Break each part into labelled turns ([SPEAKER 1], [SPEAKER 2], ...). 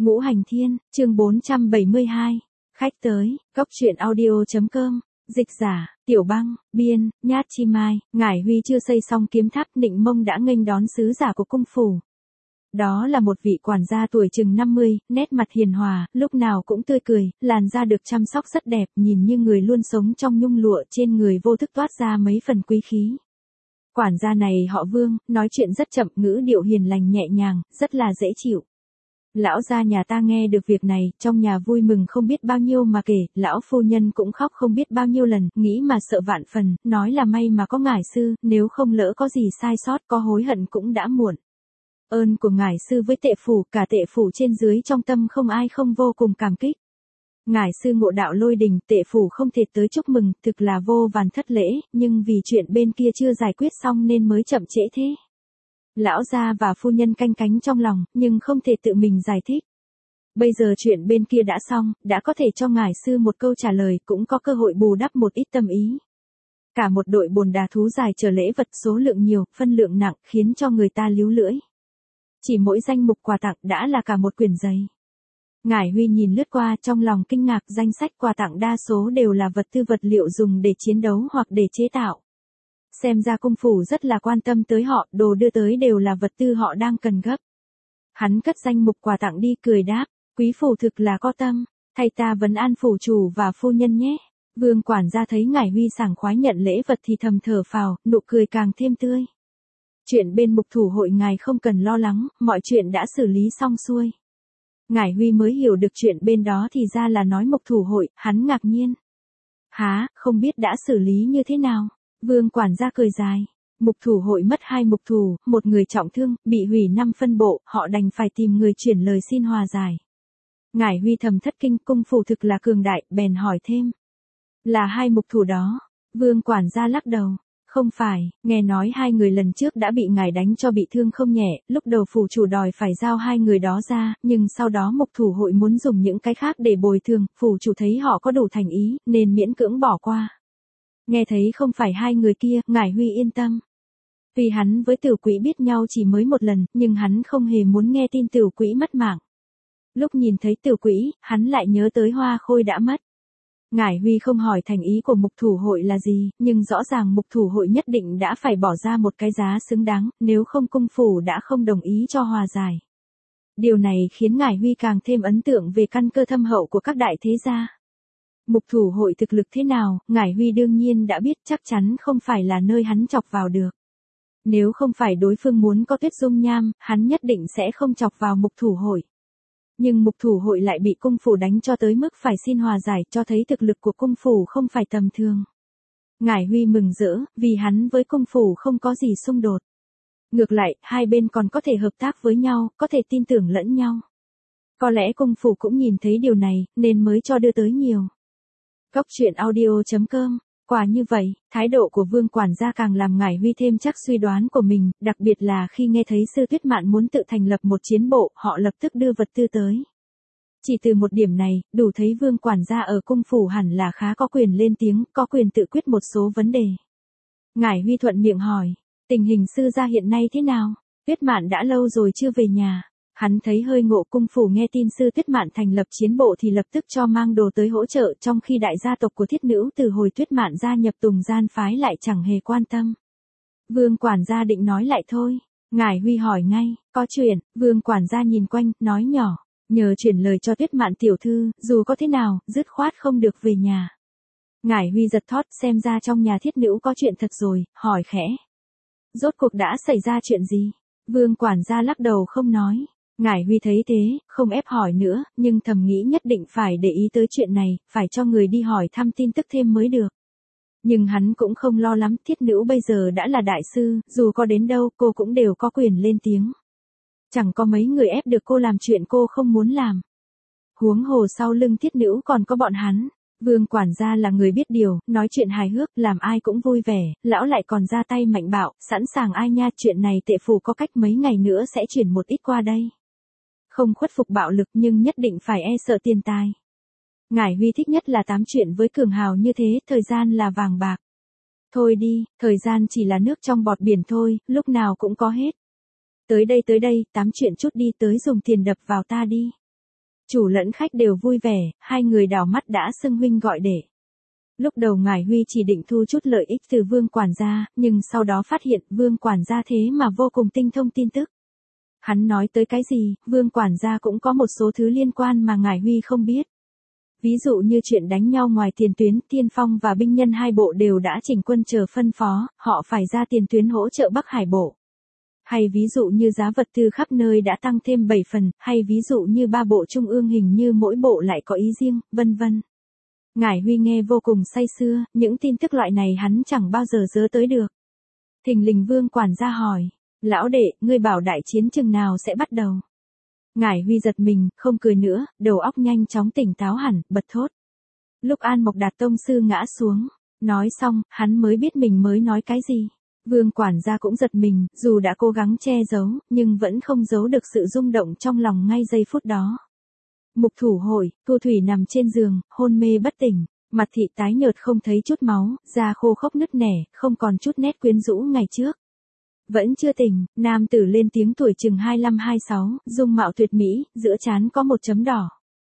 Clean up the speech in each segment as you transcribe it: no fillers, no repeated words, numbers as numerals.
[SPEAKER 1] Ngũ Hành Thiên, chương 472. Khách tới, Cốc Truyện Audio.com. Dịch giả, Tiểu Băng, biên, Nhát Chi Mai. Ngải Huy chưa xây xong kiếm tháp Nịnh Mông đã nghênh đón sứ giả của cung phủ. Đó là một vị quản gia tuổi chừng 50, nét mặt hiền hòa, lúc nào cũng tươi cười, làn da được chăm sóc rất đẹp, nhìn như người luôn sống trong nhung lụa, trên người vô thức toát ra mấy phần quý khí. Quản gia này họ Vương, nói chuyện rất chậm, ngữ điệu hiền lành nhẹ nhàng, rất là dễ chịu. Lão gia nhà ta nghe được việc này, trong nhà vui mừng không biết bao nhiêu mà kể, lão phu nhân cũng khóc không biết bao nhiêu lần, nghĩ mà sợ vạn phần, nói là may mà có ngải sư, nếu không lỡ có gì sai sót, có hối hận cũng đã muộn. Ơn của ngải sư với tệ phủ, cả tệ phủ trên dưới trong tâm không ai không vô cùng cảm kích. Ngải sư ngộ đạo lôi đình, tệ phủ không thể tới chúc mừng, thực là vô vàn thất lễ, nhưng vì chuyện bên kia chưa giải quyết xong nên mới chậm trễ thế. Lão gia và phu nhân canh cánh trong lòng, nhưng không thể tự mình giải thích. Bây giờ chuyện bên kia đã xong, đã có thể cho ngải sư một câu trả lời, cũng có cơ hội bù đắp một ít tâm ý. Cả một đội bồn đà thú dài chờ lễ vật, số lượng nhiều, phân lượng nặng, khiến cho người ta líu lưỡi. Chỉ mỗi danh mục quà tặng đã là cả một quyển giấy. Ngải Huy nhìn lướt qua, trong lòng kinh ngạc, danh sách quà tặng đa số đều là vật liệu dùng để chiến đấu hoặc để chế tạo. Xem ra cung phủ rất là quan tâm tới họ, đồ đưa tới đều là vật tư họ đang cần gấp. Hắn cất danh mục quà tặng đi, cười đáp, quý phủ thực là có tâm, thay ta vấn an phủ chủ và phu nhân nhé. Vương quản gia thấy Ngải Huy sảng khoái nhận lễ vật thì thầm thở phào, nụ cười càng thêm tươi. Chuyện bên mục thủ hội ngài không cần lo lắng, mọi chuyện đã xử lý xong xuôi. Ngải Huy mới hiểu được chuyện bên đó thì ra là nói mục thủ hội, hắn ngạc nhiên. Hả, không biết đã xử lý như thế nào? Vương quản gia cười dài. Mục thủ hội mất 2 mục thủ, một người trọng thương, bị hủy 5 phân bộ, họ đành phải tìm người chuyển lời xin hòa giải. Ngải Huy thầm thất kinh, cung phủ thực là cường đại, bèn hỏi thêm. Là 2 mục thủ đó? Vương quản gia lắc đầu. Không phải, nghe nói 2 người lần trước đã bị ngài đánh cho bị thương không nhẹ, lúc đầu phủ chủ đòi phải giao 2 người đó ra, nhưng sau đó mục thủ hội muốn dùng những cái khác để bồi thường, phủ chủ thấy họ có đủ thành ý, nên miễn cưỡng bỏ qua. Nghe thấy không phải 2 người kia, Ngải Huy yên tâm. Vì hắn với Tiểu Quỹ biết nhau chỉ mới một lần, nhưng hắn không hề muốn nghe tin Tiểu Quỹ mất mạng. Lúc nhìn thấy Tiểu Quỹ, hắn lại nhớ tới Hoa Khôi đã mất. Ngải Huy không hỏi thành ý của mục thủ hội là gì, nhưng rõ ràng mục thủ hội nhất định đã phải bỏ ra một cái giá xứng đáng, nếu không cung phủ đã không đồng ý cho hòa giải. Điều này khiến Ngải Huy càng thêm ấn tượng về căn cơ thâm hậu của các đại thế gia. Mục thủ hội thực lực thế nào, Ngải Huy đương nhiên đã biết, chắc chắn không phải là nơi hắn chọc vào được. Nếu không phải đối phương muốn có Tuyết Dung Nham, hắn nhất định sẽ không chọc vào mục thủ hội. Nhưng mục thủ hội lại bị cung phủ đánh cho tới mức phải xin hòa giải, cho thấy thực lực của cung phủ không phải tầm thường. Ngải Huy mừng rỡ, vì hắn với cung phủ không có gì xung đột. Ngược lại, hai bên còn có thể hợp tác với nhau, có thể tin tưởng lẫn nhau. Có lẽ cung phủ cũng nhìn thấy điều này, nên mới cho đưa tới nhiều. Cốc Truyện Audio.com. Quả như vậy, thái độ của Vương quản gia càng làm Ngải Huy thêm chắc suy đoán của mình, đặc biệt là khi nghe thấy Sư Tuyết Mạn muốn tự thành lập một chiến bộ, họ lập tức đưa vật tư tới. Chỉ từ một điểm này, đủ thấy Vương quản gia ở cung phủ hẳn là khá có quyền lên tiếng, có quyền tự quyết một số vấn đề. Ngải Huy thuận miệng hỏi, tình hình sư gia hiện nay thế nào? Tuyết Mạn đã lâu rồi chưa về nhà. Hắn thấy hơi ngộ, cung phủ nghe tin Sư Tuyết Mạn thành lập chiến bộ thì lập tức cho mang đồ tới hỗ trợ, trong khi đại gia tộc của Thiết Nữ từ hồi Tuyết Mạn gia nhập Tùng Gian phái lại chẳng hề quan tâm. Vương quản gia định nói lại thôi. Ngải Huy hỏi ngay, có chuyện? Vương quản gia nhìn quanh, nói nhỏ, nhờ chuyển lời cho Tuyết Mạn tiểu thư, dù có thế nào, dứt khoát không được về nhà. Ngải Huy giật thót, xem ra trong nhà Thiết Nữ có chuyện thật rồi, hỏi khẽ. Rốt cuộc đã xảy ra chuyện gì? Vương quản gia lắc đầu không nói. Ngải Huy thấy thế, không ép hỏi nữa, nhưng thầm nghĩ nhất định phải để ý tới chuyện này, phải cho người đi hỏi thăm tin tức thêm mới được. Nhưng hắn cũng không lo lắm, Thiết Nữ bây giờ đã là đại sư, dù có đến đâu cô cũng đều có quyền lên tiếng. Chẳng có mấy người ép được cô làm chuyện cô không muốn làm. Huống hồ sau lưng Thiết Nữ còn có bọn hắn. Vương quản gia là người biết điều, nói chuyện hài hước, làm ai cũng vui vẻ, lão lại còn ra tay mạnh bạo, sẵn sàng ai nha, chuyện này tệ phủ có cách mấy ngày nữa sẽ chuyển một ít qua đây. Không khuất phục bạo lực nhưng nhất định phải e sợ tiền tài. Ngải Huy thích nhất là tám chuyện với cường hào như thế, thời gian là vàng bạc. Thôi đi, thời gian chỉ là nước trong bọt biển thôi, lúc nào cũng có hết. Tới đây, tám chuyện chút đi, tới dùng tiền đập vào ta đi. Chủ lẫn khách đều vui vẻ, hai người đảo mắt đã xưng huynh gọi đệ. Lúc đầu Ngải Huy chỉ định thu chút lợi ích từ Vương quản gia, nhưng sau đó phát hiện Vương quản gia thế mà vô cùng tinh thông tin tức. Hắn nói tới cái gì, Vương quản gia cũng có một số thứ liên quan mà Ngải Huy không biết. Ví dụ như chuyện đánh nhau ngoài tiền tuyến, Tiên Phong và binh nhân hai bộ đều đã chỉnh quân chờ phân phó, họ phải ra tiền tuyến hỗ trợ Bắc Hải bộ. Hay ví dụ như giá vật tư khắp nơi đã tăng thêm 7 phần, hay ví dụ như ba bộ trung ương hình như mỗi bộ lại có ý riêng, vân vân. Ngải Huy nghe vô cùng say sưa, những tin tức loại này hắn chẳng bao giờ nhớ tới được. Thình lình Vương quản gia hỏi, lão đệ, ngươi bảo đại chiến chừng nào sẽ bắt đầu? Ngải Huy giật mình, không cười nữa, đầu óc nhanh chóng tỉnh táo hẳn, bật thốt. Lúc An Mộc Đạt tông sư ngã xuống, nói xong, hắn mới biết mình mới nói cái gì. Vương quản gia cũng giật mình, dù đã cố gắng che giấu, nhưng vẫn không giấu được sự rung động trong lòng ngay giây phút đó. Mục Thủ Hội, Thu Thủy nằm trên giường, hôn mê bất tỉnh, mặt thị tái nhợt không thấy chút máu, da khô khốc nứt nẻ, không còn chút nét quyến rũ ngày trước. Vẫn chưa tỉnh, nam tử lên tiếng tuổi chừng 25-26, dung mạo tuyệt mỹ, giữa trán có một chấm đỏ.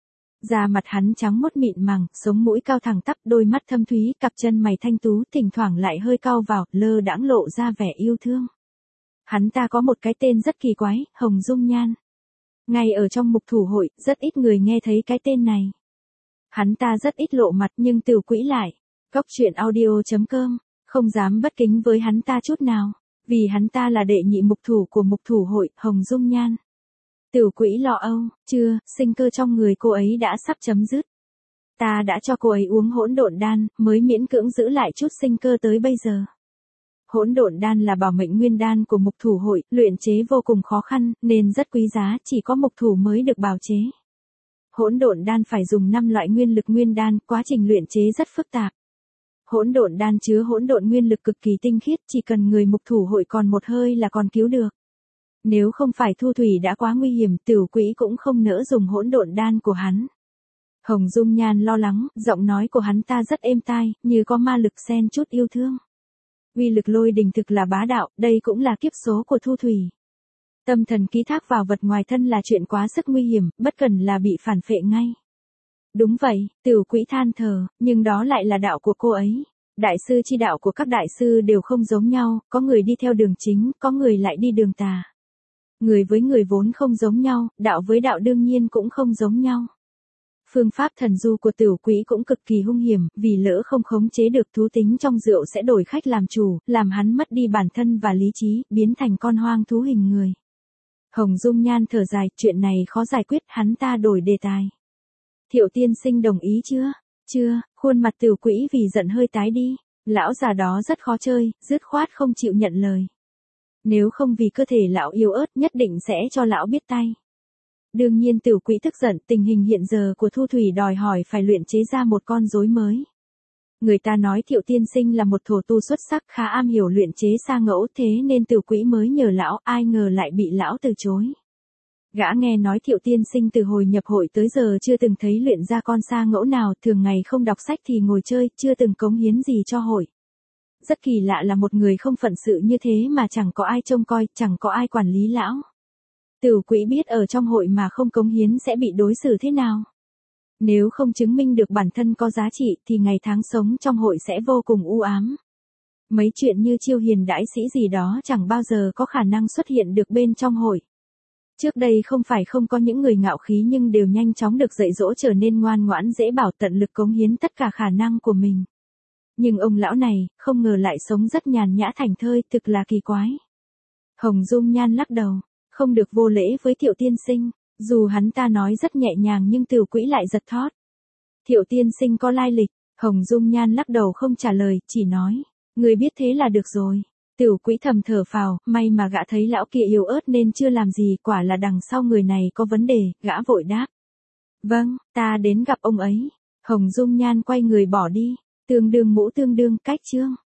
[SPEAKER 1] Da mặt hắn trắng mốt mịn màng, sống mũi cao thẳng tắp, đôi mắt thâm thúy, cặp chân mày thanh tú, thỉnh thoảng lại hơi cau vào, lơ đãng lộ ra vẻ yêu thương. Hắn ta có một cái tên rất kỳ quái, Hồng Dung Nhan. Ngay ở trong Mục Thủ Hội, rất ít người nghe thấy cái tên này. Hắn ta rất ít lộ mặt nhưng Tiểu Quỹ lại. Cóc truyện audio.com, không dám bất kính với hắn ta chút nào. Vì hắn ta là đệ nhị mục thủ của Mục Thủ Hội, Hồng Dung Nhan. Tiểu Quỹ lo âu, chưa, sinh cơ trong người cô ấy đã sắp chấm dứt. Ta đã cho cô ấy uống hỗn độn đan, mới miễn cưỡng giữ lại chút sinh cơ tới bây giờ. Hỗn độn đan là bảo mệnh nguyên đan của Mục Thủ Hội, luyện chế vô cùng khó khăn, nên rất quý giá, chỉ có mục thủ mới được bào chế. Hỗn độn đan phải dùng 5 loại nguyên lực nguyên đan, quá trình luyện chế rất phức tạp. Hỗn độn đan chứa hỗn độn nguyên lực cực kỳ tinh khiết, chỉ cần người Mục Thủ Hội còn một hơi là còn cứu được. Nếu không phải Thu Thủy đã quá nguy hiểm, Tiểu Quỹ cũng không nỡ dùng hỗn độn đan của hắn. Hồng Dung Nhan lo lắng, giọng nói của hắn ta rất êm tai, như có ma lực xen chút yêu thương. Uy lực lôi đình thực là bá đạo, đây cũng là kiếp số của Thu Thủy. Tâm thần ký thác vào vật ngoài thân là chuyện quá sức nguy hiểm, bất cần là bị phản phệ ngay. Đúng vậy, Tiểu Quỹ than thở, nhưng đó lại là đạo của cô ấy. Đại sư chi đạo của các đại sư đều không giống nhau, có người đi theo đường chính, có người lại đi đường tà. Người với người vốn không giống nhau, đạo với đạo đương nhiên cũng không giống nhau. Phương pháp thần du của Tiểu Quỹ cũng cực kỳ hung hiểm, vì lỡ không khống chế được thú tính trong rượu sẽ đổi khách làm chủ, làm hắn mất đi bản thân và lý trí, biến thành con hoang thú hình người. Hồng Dung Nhan thở dài, chuyện này khó giải quyết, hắn ta đổi đề tài. Thiệu tiên sinh đồng ý chưa? Chưa, khuôn mặt Tiểu Quỹ vì giận hơi tái đi. Lão già đó rất khó chơi, dứt khoát không chịu nhận lời. Nếu không vì cơ thể lão yếu ớt nhất định sẽ cho lão biết tay. Đương nhiên Tiểu Quỹ tức giận, tình hình hiện giờ của Thu Thủy đòi hỏi phải luyện chế ra một con rối mới. Người ta nói Thiệu tiên sinh là một thổ tu xuất sắc, khá am hiểu luyện chế sa ngẫu, thế nên Tiểu Quỹ mới nhờ lão, ai ngờ lại bị lão từ chối. Gã nghe nói Thiệu tiên sinh từ hồi nhập hội tới giờ chưa từng thấy luyện ra con sa ngẫu nào, thường ngày không đọc sách thì ngồi chơi, chưa từng cống hiến gì cho hội. Rất kỳ lạ là một người không phận sự như thế mà chẳng có ai trông coi, chẳng có ai quản lý lão. Tiểu Quỹ biết ở trong hội mà không cống hiến sẽ bị đối xử thế nào. Nếu không chứng minh được bản thân có giá trị thì ngày tháng sống trong hội sẽ vô cùng u ám. Mấy chuyện như chiêu hiền đãi sĩ gì đó chẳng bao giờ có khả năng xuất hiện được bên trong hội. Trước đây không phải không có những người ngạo khí nhưng đều nhanh chóng được dạy dỗ trở nên ngoan ngoãn dễ bảo, tận lực cống hiến tất cả khả năng của mình. Nhưng ông lão này, không ngờ lại sống rất nhàn nhã thảnh thơi, thực là kỳ quái. Hồng Dung Nhan lắc đầu, không được vô lễ với Thiệu tiên sinh, dù hắn ta nói rất nhẹ nhàng nhưng Tiểu Quỹ lại giật thót. Thiệu tiên sinh có lai lịch, Hồng Dung Nhan lắc đầu không trả lời, chỉ nói, người biết thế là được rồi. Tiểu Quỹ thầm thở phào, may mà gã thấy lão kia yếu ớt nên chưa làm gì, quả là đằng sau người này có vấn đề, gã vội đáp. Vâng, ta đến gặp ông ấy. Hồng Dung Nhan quay người bỏ đi, tương đương mũ tương đương cách chương.